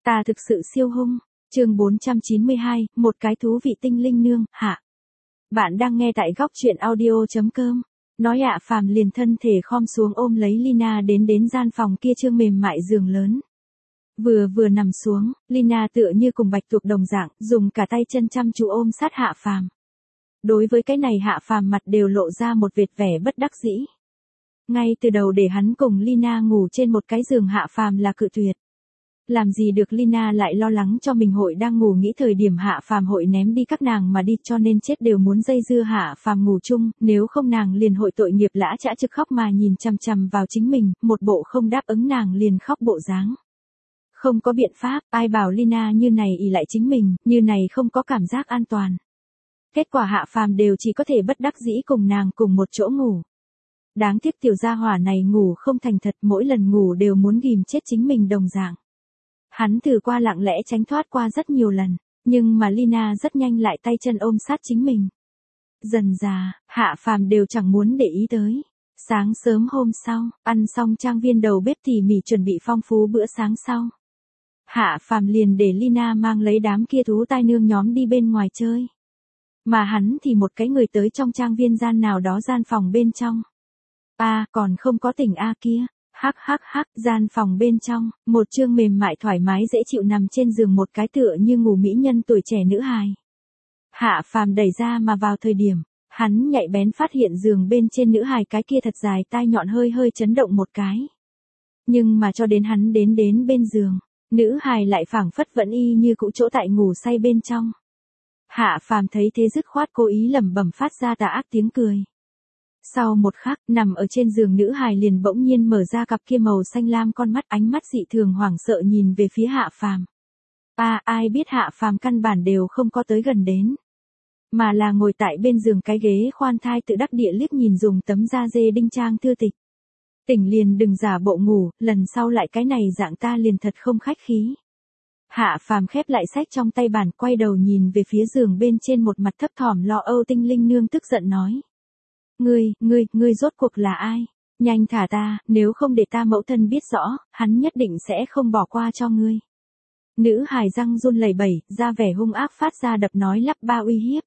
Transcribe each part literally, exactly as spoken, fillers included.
Ta thực sự siêu hung. Chương bốn trăm chín mươi hai, một cái thú vị tinh linh nương, hạ. Bạn đang nghe tại góc truyện audio chấm com. Nói Hạ Phàm liền thân thể khom xuống ôm lấy Lina đến đến gian phòng kia trương mềm mại giường lớn. Vừa vừa nằm xuống, Lina tựa như cùng bạch tuộc đồng dạng, dùng cả tay chân chăm chú ôm sát Hạ Phàm. Đối với cái này Hạ Phàm mặt đều lộ ra một vệt vẻ bất đắc dĩ. Ngay từ đầu để hắn cùng Lina ngủ trên một cái giường Hạ Phàm là cự tuyệt. Làm gì được Lina lại lo lắng cho mình hội đang ngủ nghĩ thời điểm Hạ Phàm hội ném đi các nàng mà đi cho nên chết đều muốn dây dưa Hạ Phàm ngủ chung, nếu không nàng liền hội tội nghiệp lã chã trực khóc mà nhìn chằm chằm vào chính mình, một bộ không đáp ứng nàng liền khóc bộ dáng. Không có biện pháp, ai bảo Lina như này ỷ lại chính mình, như này không có cảm giác an toàn. Kết quả Hạ Phàm đều chỉ có thể bất đắc dĩ cùng nàng cùng một chỗ ngủ. Đáng tiếc tiểu gia hỏa này ngủ không thành thật, mỗi lần ngủ đều muốn ghim chết chính mình đồng dạng. Hắn thử qua lặng lẽ tránh thoát qua rất nhiều lần, nhưng mà Lina rất nhanh lại tay chân ôm sát chính mình. Dần dà, Hạ Phàm đều chẳng muốn để ý tới. Sáng sớm hôm sau, ăn xong trang viên đầu bếp tỉ mỉ chuẩn bị phong phú bữa sáng sau. Hạ Phàm liền để Lina mang lấy đám kia thú tai nương nhóm đi bên ngoài chơi. Mà hắn thì một cái người tới trong trang viên gian nào đó gian phòng bên trong. A, à, còn không có tỉnh A kia. Hắc hắc hắc, gian phòng bên trong, một chương mềm mại thoải mái dễ chịu nằm trên giường một cái tựa như ngủ mỹ nhân tuổi trẻ nữ hài. Hạ Phàm đẩy ra mà vào thời điểm, hắn nhạy bén phát hiện giường bên trên nữ hài cái kia thật dài tai nhọn hơi hơi chấn động một cái. Nhưng mà cho đến hắn đến đến bên giường, nữ hài lại phảng phất vẫn y như cũ chỗ tại ngủ say bên trong. Hạ Phàm thấy thế dứt khoát cố ý lẩm bẩm phát ra tà ác tiếng cười. Sau một khắc, nằm ở trên giường nữ hài liền bỗng nhiên mở ra cặp kia màu xanh lam con mắt, ánh mắt dị thường hoảng sợ nhìn về phía Hạ Phàm. A, à, ai biết Hạ Phàm căn bản đều không có tới gần đến, mà là ngồi tại bên giường cái ghế khoan thai tự đắc địa liếc nhìn dùng tấm da dê đinh trang thư tịch. Tỉnh liền đừng giả bộ ngủ, lần sau lại cái này dạng ta liền thật không khách khí. Hạ Phàm khép lại sách trong tay bản, quay đầu nhìn về phía giường bên trên một mặt thấp thỏm lo âu tinh linh nương tức giận nói. Ngươi, ngươi, ngươi rốt cuộc là ai? Nhanh thả ta, nếu không để ta mẫu thân biết rõ, hắn nhất định sẽ không bỏ qua cho ngươi. Nữ hài răng run lẩy bẩy, ra vẻ hung ác phát ra đập nói lắp ba uy hiếp.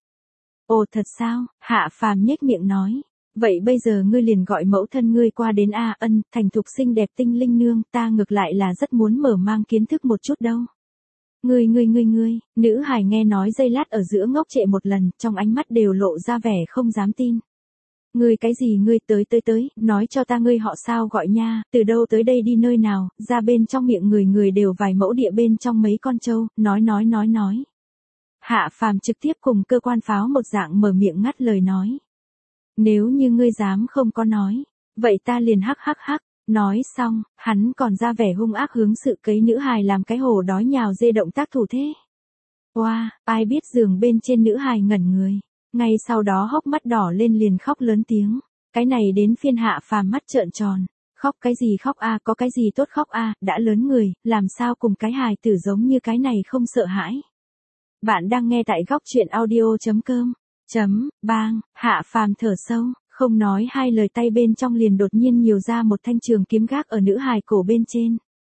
Ồ thật sao? Hạ Phàm nhếch miệng nói. Vậy bây giờ ngươi liền gọi mẫu thân ngươi qua đến A Ân, thành thục xinh đẹp tinh linh nương, ta ngược lại là rất muốn mở mang kiến thức một chút đâu. Ngươi ngươi ngươi ngươi, nữ hài nghe nói giây lát ở giữa ngốc trệ một lần, trong ánh mắt đều lộ ra vẻ không dám tin. Ngươi cái gì ngươi tới tới tới, nói cho ta ngươi họ sao gọi nha, từ đâu tới đây đi nơi nào, ra bên trong miệng người người đều vài mẫu địa bên trong mấy con trâu, nói nói nói nói. Hạ Phàm trực tiếp cùng cơ quan pháo một dạng mở miệng ngắt lời nói. Nếu như ngươi dám không có nói, vậy ta liền hắc hắc hắc, nói xong, hắn còn ra vẻ hung ác hướng sự cấy nữ hài làm cái hồ đói nhào dê động tác thủ thế. Wow, ai biết giường bên trên nữ hài ngẩn người. Ngay sau đó hốc mắt đỏ lên liền khóc lớn tiếng. Cái này đến phiên Hạ Phàm mắt trợn tròn. Khóc cái gì khóc a, có cái gì tốt khóc a, đã lớn người, làm sao cùng cái hài tử giống như cái này không sợ hãi. Bạn đang nghe tại góc truyện audio chấm com. Chấm, bang, Hạ Phàm thở sâu, không nói hai lời tay bên trong liền đột nhiên nhiều ra một thanh trường kiếm gác ở nữ hài cổ bên trên.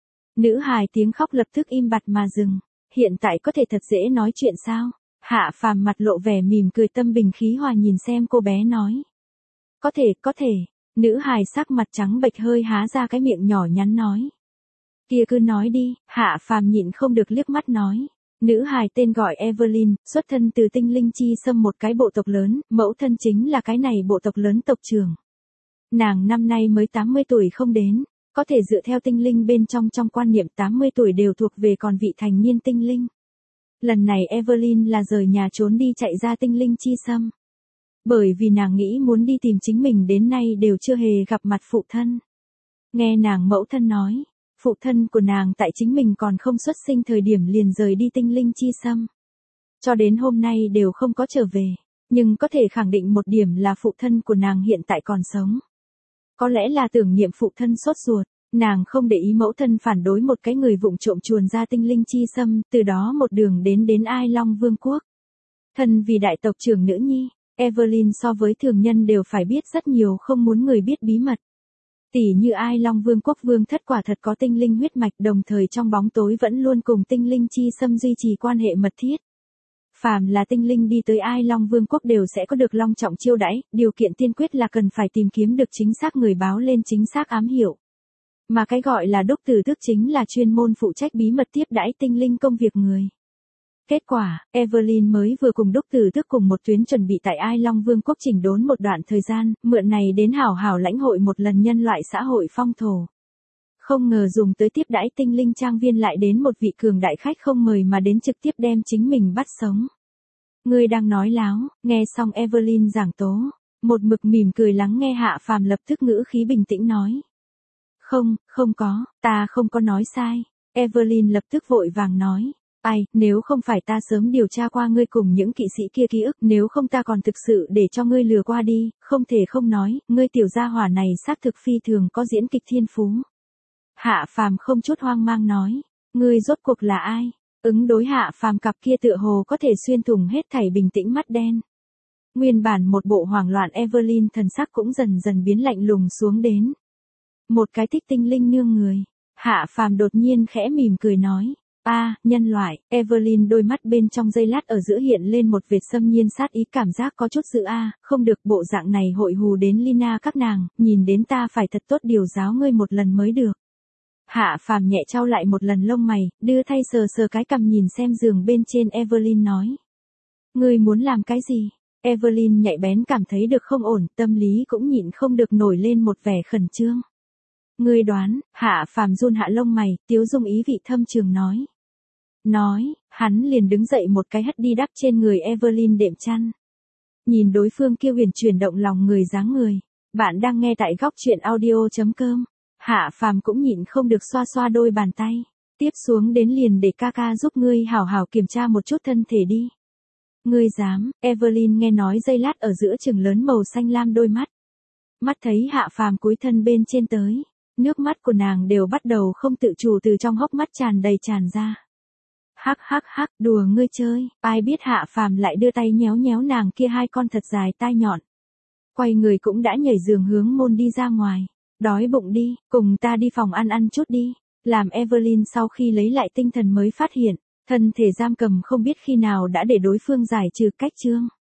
Nữ hài tiếng khóc lập tức im bặt mà dừng. Hiện tại có thể thật dễ nói chuyện sao? Hạ Phàm mặt lộ vẻ mỉm cười tâm bình khí hòa nhìn xem cô bé nói. Có thể, có thể, nữ hài sắc mặt trắng bệch hơi há ra cái miệng nhỏ nhắn nói. Kia cứ nói đi, Hạ Phàm nhịn không được liếc mắt nói. Nữ hài tên gọi Evelyn, xuất thân từ tinh linh chi xâm một cái bộ tộc lớn, mẫu thân chính là cái này bộ tộc lớn tộc trưởng. Nàng năm nay mới tám mươi tuổi không đến, có thể dựa theo tinh linh bên trong trong quan niệm tám mươi tuổi đều thuộc về còn vị thành niên tinh linh. Lần này Evelyn là rời nhà trốn đi chạy ra tinh linh chi xâm. Bởi vì nàng nghĩ muốn đi tìm chính mình đến nay đều chưa hề gặp mặt phụ thân. Nghe nàng mẫu thân nói, phụ thân của nàng tại chính mình còn không xuất sinh thời điểm liền rời đi tinh linh chi xâm. Cho đến hôm nay đều không có trở về, nhưng có thể khẳng định một điểm là phụ thân của nàng hiện tại còn sống. Có lẽ là tưởng niệm phụ thân sốt ruột. Nàng không để ý mẫu thân phản đối một cái người vụng trộm chuồn ra tinh linh chi xâm, từ đó một đường đến đến Ai Long Vương quốc. Thân vì đại tộc trưởng nữ nhi, Evelyn so với thường nhân đều phải biết rất nhiều không muốn người biết bí mật. Tỷ như Ai Long Vương quốc vương thất quả thật có tinh linh huyết mạch, đồng thời trong bóng tối vẫn luôn cùng tinh linh chi xâm duy trì quan hệ mật thiết. Phàm là tinh linh đi tới Ai Long Vương quốc đều sẽ có được long trọng chiêu đãi, điều kiện tiên quyết là cần phải tìm kiếm được chính xác người báo lên chính xác ám hiệu. Mà cái gọi là đúc tử tước chính là chuyên môn phụ trách bí mật tiếp đãi tinh linh công việc người. Kết quả, Evelyn mới vừa cùng đúc tử tước cùng một tuyến chuẩn bị tại Ai Long Vương quốc chỉnh đốn một đoạn thời gian, mượn này đến hảo hảo lãnh hội một lần nhân loại xã hội phong thổ. Không ngờ dùng tới tiếp đãi tinh linh trang viên lại đến một vị cường đại khách không mời mà đến trực tiếp đem chính mình bắt sống. Ngươi đang nói láo, nghe xong Evelyn giảng tố, một mực mỉm cười lắng nghe Hạ Phàm lập tức ngữ khí bình tĩnh nói. Không, không có, ta không có nói sai. Evelyn lập tức vội vàng nói. Ai, nếu không phải ta sớm điều tra qua ngươi cùng những kỵ sĩ kia ký ức, nếu không ta còn thực sự để cho ngươi lừa qua đi, không thể không nói, ngươi tiểu gia hỏa này xác thực phi thường có diễn kịch thiên phú. Hạ Phàm không chút hoang mang nói, ngươi rốt cuộc là ai? Ứng đối Hạ Phàm cặp kia tựa hồ có thể xuyên thủng hết thảy bình tĩnh mắt đen. Nguyên bản một bộ hoảng loạn Evelyn thần sắc cũng dần dần biến lạnh lùng xuống đến. Một cái thích tinh linh nương người. Hạ Phàm đột nhiên khẽ mỉm cười nói. A, à, nhân loại. Evelyn đôi mắt bên trong giây lát ở giữa hiện lên một vệt xâm nhiên sát ý, cảm giác có chút dự a, à, không được, bộ dạng này hội hù đến Lina các nàng, nhìn đến ta phải thật tốt điều giáo ngươi một lần mới được. Hạ Phàm nhẹ trao lại một lần lông mày, đưa thay sờ sờ cái cằm nhìn xem giường bên trên Evelyn nói. Ngươi muốn làm cái gì? Evelyn nhạy bén cảm thấy được không ổn, tâm lý cũng nhịn không được nổi lên một vẻ khẩn trương. Ngươi đoán, Hạ Phàm run hạ lông mày, tiếu dung ý vị thâm trường nói. Nói, hắn liền đứng dậy một cái hất đi đắp trên người Evelyn đệm chăn. Nhìn đối phương kia huyền chuyển động lòng người dáng người. Bạn đang nghe tại góc truyện audio chấm com. Hạ Phàm cũng nhịn không được xoa xoa đôi bàn tay. Tiếp xuống đến liền để ca ca giúp ngươi hảo hảo kiểm tra một chút thân thể đi. Ngươi dám? Evelyn nghe nói giây lát ở giữa trừng lớn màu xanh lam đôi mắt. Mắt thấy Hạ Phàm cúi thân bên trên tới. Nước mắt của nàng đều bắt đầu không tự chủ từ trong hốc mắt tràn đầy tràn ra. Hắc hắc hắc, đùa ngươi chơi, ai biết Hạ Phàm lại đưa tay nhéo nhéo nàng kia hai con thật dài tai nhọn. Quay người cũng đã nhảy giường hướng môn đi ra ngoài. Đói bụng đi, cùng ta đi phòng ăn ăn chút đi. Làm Evelyn sau khi lấy lại tinh thần mới phát hiện, thân thể giam cầm không biết khi nào đã để đối phương giải trừ cách chương.